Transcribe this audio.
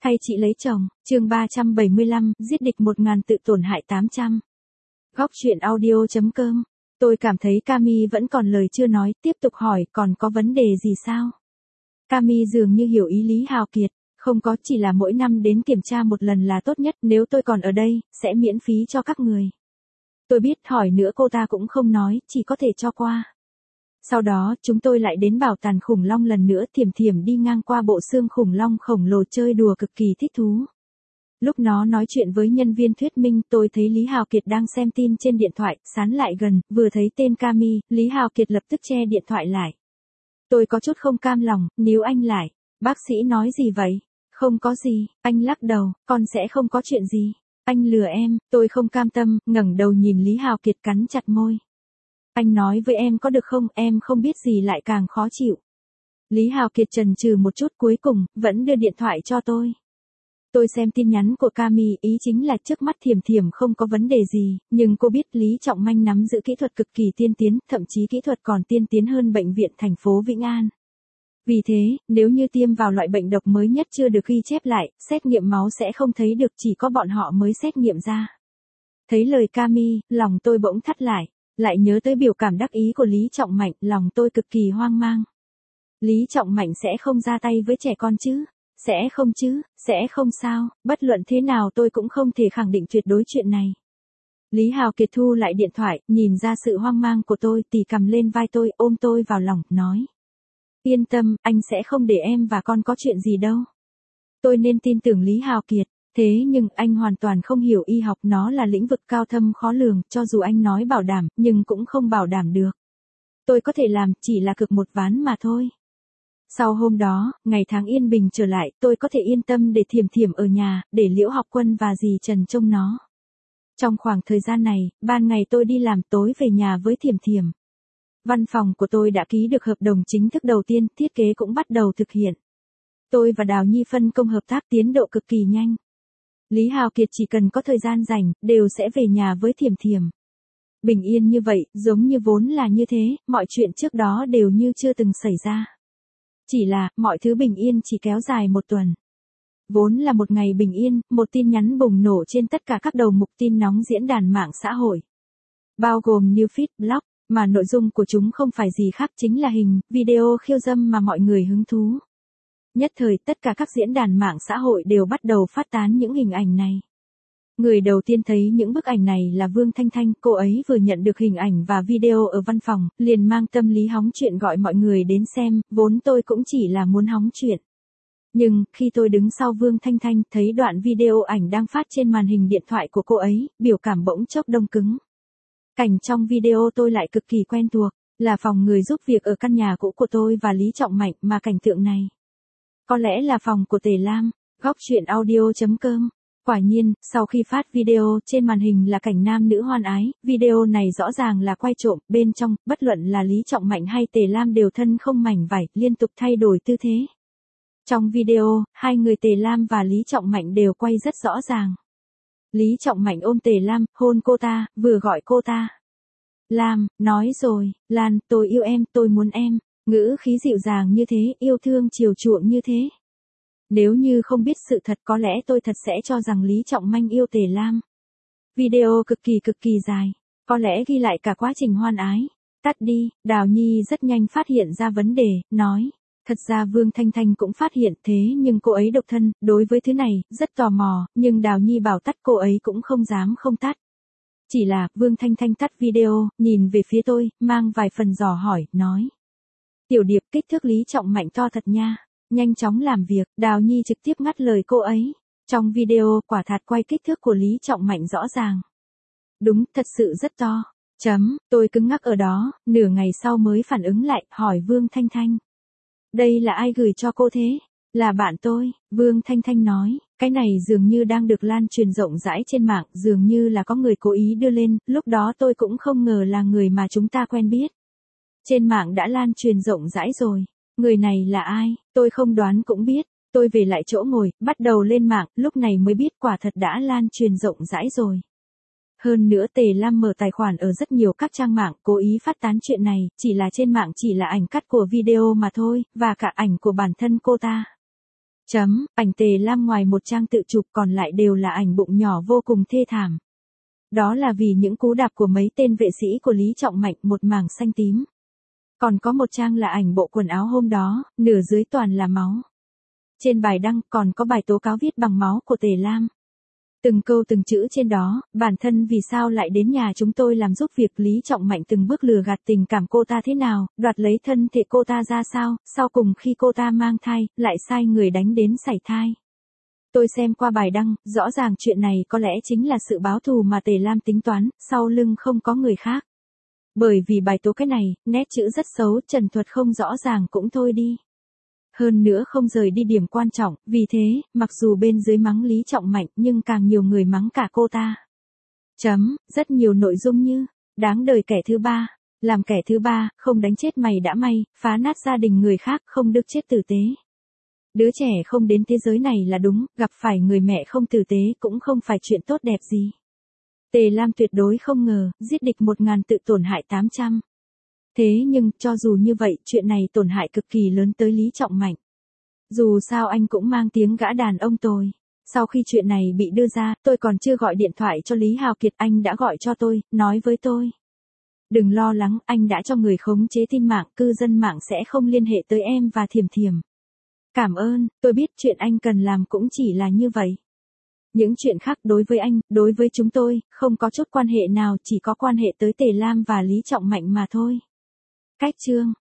Thay chị lấy chồng, chương 375, giết địch 1000 tự tổn hại 800. Góc truyện audio.com. Tôi cảm thấy Cami vẫn còn lời chưa nói, tiếp tục hỏi còn có vấn đề gì sao? Cami dường như hiểu ý Lý Hào Kiệt, không có, chỉ là mỗi năm đến kiểm tra một lần là tốt nhất, nếu tôi còn ở đây, sẽ miễn phí cho các người. Tôi biết hỏi nữa cô ta cũng không nói, chỉ có thể cho qua. Sau đó, chúng tôi lại đến bảo tàng khủng long lần nữa, Thiểm Thiểm đi ngang qua bộ xương khủng long khổng lồ chơi đùa cực kỳ thích thú. Lúc nó nói chuyện với nhân viên thuyết minh, tôi thấy Lý Hào Kiệt đang xem tin trên điện thoại, sán lại gần, vừa thấy tên Cami, Lý Hào Kiệt lập tức che điện thoại lại. Tôi có chút không cam lòng, níu anh lại. Bác sĩ nói gì vậy? Không có gì, anh lắc đầu, con sẽ không có chuyện gì. Anh lừa em, tôi không cam tâm, ngẩng đầu nhìn Lý Hào Kiệt cắn chặt môi. Anh nói với em có được không, em không biết gì lại càng khó chịu. Lý Hào Kiệt chần chừ một chút, cuối cùng, vẫn đưa điện thoại cho tôi. Tôi xem tin nhắn của Cami, ý chính là trước mắt Thiểm Thiểm không có vấn đề gì, nhưng cô biết Lý Trọng Manh nắm giữ kỹ thuật cực kỳ tiên tiến, thậm chí kỹ thuật còn tiên tiến hơn bệnh viện thành phố Vĩnh An. Vì thế, nếu như tiêm vào loại bệnh độc mới nhất chưa được ghi chép lại, xét nghiệm máu sẽ không thấy được, chỉ có bọn họ mới xét nghiệm ra. Thấy lời Cami, lòng tôi bỗng thắt lại nhớ tới biểu cảm đắc ý của Lý Trọng Mạnh, lòng tôi cực kỳ hoang mang. Lý Trọng Mạnh sẽ không ra tay với trẻ con chứ? Sẽ không chứ, sẽ không sao, bất luận thế nào tôi cũng không thể khẳng định tuyệt đối chuyện này. Lý Hào Kiệt thu lại điện thoại, nhìn ra sự hoang mang của tôi, tì cầm lên vai tôi, ôm tôi vào lòng, nói. Yên tâm, anh sẽ không để em và con có chuyện gì đâu. Tôi nên tin tưởng Lý Hào Kiệt. Thế nhưng anh hoàn toàn không hiểu y học, nó là lĩnh vực cao thâm khó lường, cho dù anh nói bảo đảm, nhưng cũng không bảo đảm được. Tôi có thể làm, chỉ là cược một ván mà thôi. Sau hôm đó, ngày tháng yên bình trở lại, tôi có thể yên tâm để Thiểm Thiểm ở nhà, để Liễu Học Quân và dì Trần trông nó. Trong khoảng thời gian này, ban ngày tôi đi làm, tối về nhà với Thiểm Thiểm. Văn phòng của tôi đã ký được hợp đồng chính thức đầu tiên, thiết kế cũng bắt đầu thực hiện. Tôi và Đào Nhi phân công hợp tác, tiến độ cực kỳ nhanh. Lý Hào Kiệt chỉ cần có thời gian rảnh, đều sẽ về nhà với Thiểm Thiểm. Bình yên như vậy, giống như vốn là như thế, mọi chuyện trước đó đều như chưa từng xảy ra. Chỉ là, mọi thứ bình yên chỉ kéo dài một tuần. Vốn là một ngày bình yên, một tin nhắn bùng nổ trên tất cả các đầu mục tin nóng diễn đàn mạng xã hội. Bao gồm newsfeed, blog, mà nội dung của chúng không phải gì khác chính là hình, video khiêu dâm mà mọi người hứng thú. Nhất thời tất cả các diễn đàn mạng xã hội đều bắt đầu phát tán những hình ảnh này. Người đầu tiên thấy những bức ảnh này là Vương Thanh Thanh, cô ấy vừa nhận được hình ảnh và video ở văn phòng, liền mang tâm lý hóng chuyện gọi mọi người đến xem, vốn tôi cũng chỉ là muốn hóng chuyện. Nhưng, khi tôi đứng sau Vương Thanh Thanh thấy đoạn video ảnh đang phát trên màn hình điện thoại của cô ấy, biểu cảm bỗng chốc đông cứng. Cảnh trong video tôi lại cực kỳ quen thuộc, là phòng người giúp việc ở căn nhà cũ của tôi và Lý Trọng Mạnh, mà cảnh tượng này. Có lẽ là phòng của Tề Lam, góc truyện audio.com. Quả nhiên, sau khi phát video, trên màn hình là cảnh nam nữ hoan ái, video này rõ ràng là quay trộm, bên trong, bất luận là Lý Trọng Mạnh hay Tề Lam đều thân không mảnh vải, liên tục thay đổi tư thế. Trong video, hai người Tề Lam và Lý Trọng Mạnh đều quay rất rõ ràng. Lý Trọng Mạnh ôm Tề Lam, hôn cô ta, vừa gọi cô ta. Lam, nói rồi, Lan, tôi yêu em, tôi muốn em. Ngữ khí dịu dàng như thế, yêu thương chiều chuộng như thế. Nếu như không biết sự thật có lẽ tôi thật sẽ cho rằng Lý Trọng Manh yêu Tề Lam. Video cực kỳ dài, có lẽ ghi lại cả quá trình hoan ái. Tắt đi, Đào Nhi rất nhanh phát hiện ra vấn đề, nói. Thật ra Vương Thanh Thanh cũng phát hiện thế nhưng cô ấy độc thân, đối với thứ này, rất tò mò, nhưng Đào Nhi bảo tắt cô ấy cũng không dám không tắt. Chỉ là, Vương Thanh Thanh tắt video, nhìn về phía tôi, mang vài phần dò hỏi, nói. Tiểu Điệp, kích thước Lý Trọng Mạnh to thật nha. Nhanh chóng làm việc, Đào Nhi trực tiếp ngắt lời cô ấy. Trong video, quả thật quay kích thước của Lý Trọng Mạnh rõ ràng. Đúng, thật sự rất to. Tôi cứng ngắc ở đó, nửa ngày sau mới phản ứng lại, hỏi Vương Thanh Thanh. Đây là ai gửi cho cô thế? Là bạn tôi, Vương Thanh Thanh nói. Cái này dường như đang được lan truyền rộng rãi trên mạng, dường như là có người cố ý đưa lên, lúc đó tôi cũng không ngờ là người mà chúng ta quen biết. Trên mạng đã lan truyền rộng rãi rồi. Người này là ai, tôi không đoán cũng biết. Tôi về lại chỗ ngồi, bắt đầu lên mạng, lúc này mới biết quả thật đã lan truyền rộng rãi rồi. Hơn nữa Tề Lam mở tài khoản ở rất nhiều các trang mạng, cố ý phát tán chuyện này, chỉ là trên mạng chỉ là ảnh cắt của video mà thôi, và cả ảnh của bản thân cô ta. Ảnh Tề Lam ngoài một trang tự chụp còn lại đều là ảnh bụng nhỏ vô cùng thê thảm. Đó là vì những cú đạp của mấy tên vệ sĩ của Lý Trọng Mạnh, một mảng xanh tím. Còn có một trang là ảnh bộ quần áo hôm đó, nửa dưới toàn là máu. Trên bài đăng còn có bài tố cáo viết bằng máu của Tề Lam. Từng câu từng chữ trên đó, bản thân vì sao lại đến nhà chúng tôi làm giúp việc, Lý Trọng Mạnh từng bước lừa gạt tình cảm cô ta thế nào, đoạt lấy thân thể cô ta ra sao, sau cùng khi cô ta mang thai, lại sai người đánh đến sảy thai. Tôi xem qua bài đăng, rõ ràng chuyện này có lẽ chính là sự báo thù mà Tề Lam tính toán, sau lưng không có người khác. Bởi vì bài tố cái này, nét chữ rất xấu, trần thuật không rõ ràng cũng thôi đi. Hơn nữa không rời đi điểm quan trọng, vì thế, mặc dù bên dưới mắng Lý Trọng Mạnh nhưng càng nhiều người mắng cả cô ta. Rất nhiều nội dung như, đáng đời kẻ thứ ba, làm kẻ thứ ba, không đánh chết mày đã may, phá nát gia đình người khác, không được chết tử tế. Đứa trẻ không đến thế giới này là đúng, gặp phải người mẹ không tử tế cũng không phải chuyện tốt đẹp gì. Tề Lam tuyệt đối không ngờ, giết địch 1000 tự tổn hại 800. Thế nhưng, cho dù như vậy, chuyện này tổn hại cực kỳ lớn tới Lý Trọng Mạnh. Dù sao anh cũng mang tiếng gã đàn ông tồi. Sau khi chuyện này bị đưa ra, tôi còn chưa gọi điện thoại cho Lý Hào Kiệt, anh đã gọi cho tôi, nói với tôi. Đừng lo lắng, anh đã cho người khống chế tin mạng, cư dân mạng sẽ không liên hệ tới em và Thiểm Thiểm. Cảm ơn, tôi biết chuyện anh cần làm cũng chỉ là như vậy. Những chuyện khác đối với anh, đối với chúng tôi, không có chút quan hệ nào, chỉ có quan hệ tới Tề Lam và Lý Trọng Mạnh mà thôi. Cách chương